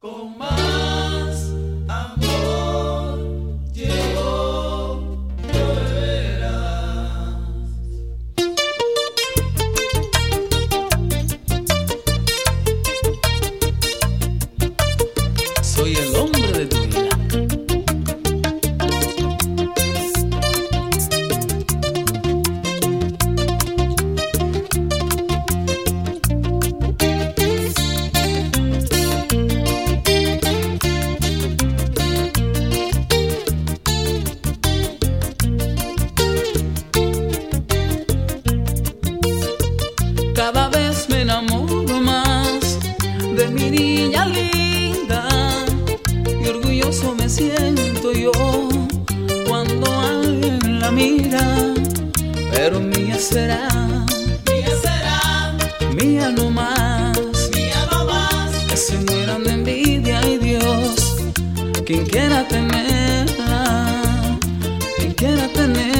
Con más amor llegó, lo verás. Soy el hombre de tu vida. Cada vez me enamoro más de mi niña linda y orgulloso me siento yo cuando alguien la mira, pero mía será, mía no más, que se mueran de envidia y Dios, quien quiera tenerla, quien quiera tenerla.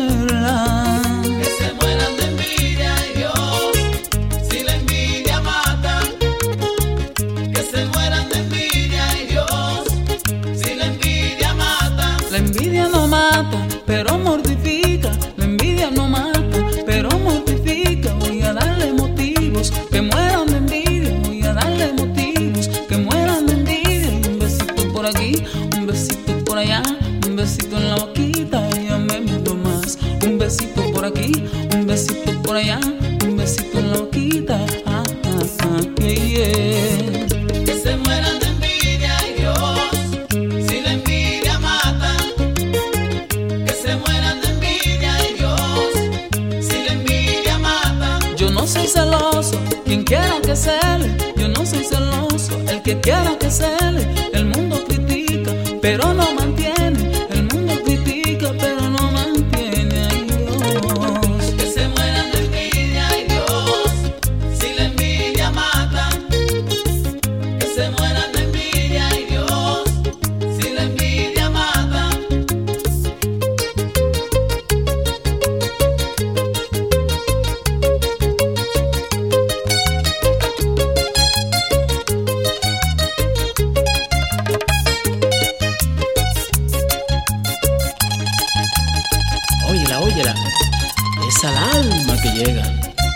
La envidia no mata, pero mortifica. La envidia no mata, pero mortifica. Voy a darle motivos que mueran de envidia. Voy a darle motivos que mueran de envidia. Y un besito por aquí, un besito por allá, un besito en la boquita y ya me miro más. Un besito por aquí, un besito por allá, un besito en la boquita. Yeah. Que se mueran de envidia y Dios, si la envidia mata. Que se mueran de envidia y Dios, si la envidia mata. Yo no soy celoso, quien quiera que cele. Yo no soy celoso, el que quiera que cele. El mundo critica, pero no mantiene. El mundo critica, pero no mantiene. Ay, Dios. Que se mueran de envidia y Dios, si la envidia mata. Que se mueran de envidia y Dios, si la envidia mata. Óyela, óyela. Es al alma que llega.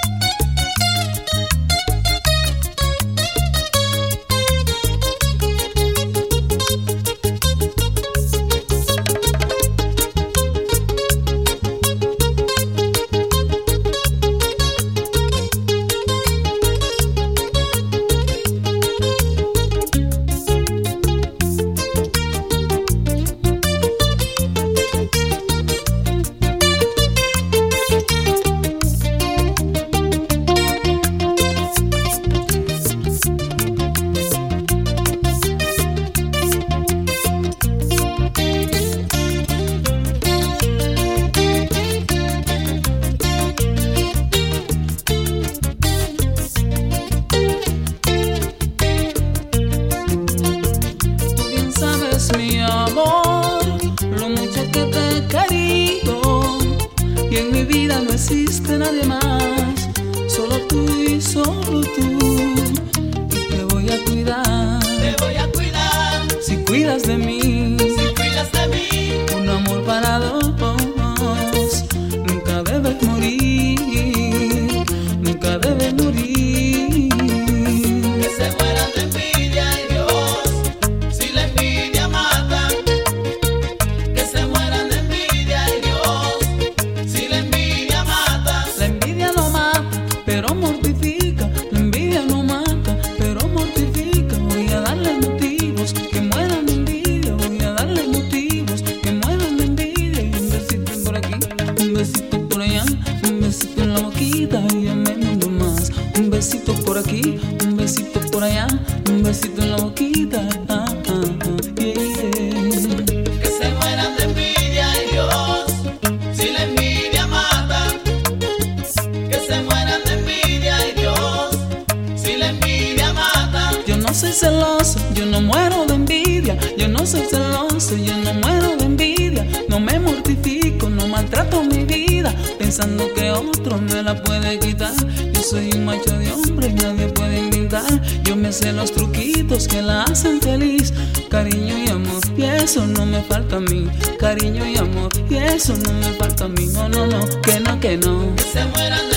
Mi amor, lo mucho que te he querido, y en mi vida no existe nadie más, solo tú y solo tú. Y te voy a cuidar, si cuidas de mí, un amor para dos, nunca debes morir, nunca debes morir. Que se mueran de envidia y Dios, si la envidia mata. Que se mueran de envidia y Dios, si la envidia mata. La envidia no mata, pero mortifica. La envidia no mata, pero mortifica. Voy a darle motivos que mueran de envidia. Voy a darle motivos que mueran de envidia. Y un besito por aquí, un besito por allá, un besito en la boquita y ya me mando más. Un besito por aquí, un besito por allá, un besito en la boquita. Yeah. Que se mueran de envidia y Dios, si la envidia mata. Que se mueran de envidia y Dios, si la envidia mata. Yo no soy celoso, yo no muero de envidia. Yo no soy celoso, yo no muero de envidia. No me mortifico, no maltrato mi vida pensando que otro me la puede quitar. Yo soy un macho de hombre y nadie puede envidiar. ayudar. Yo me sé los truquitos que la hacen feliz. Cariño y amor, y eso no me falta a mí. Cariño y amor, y eso no me falta a mí. No, no, no, que no, que no. Que se mueran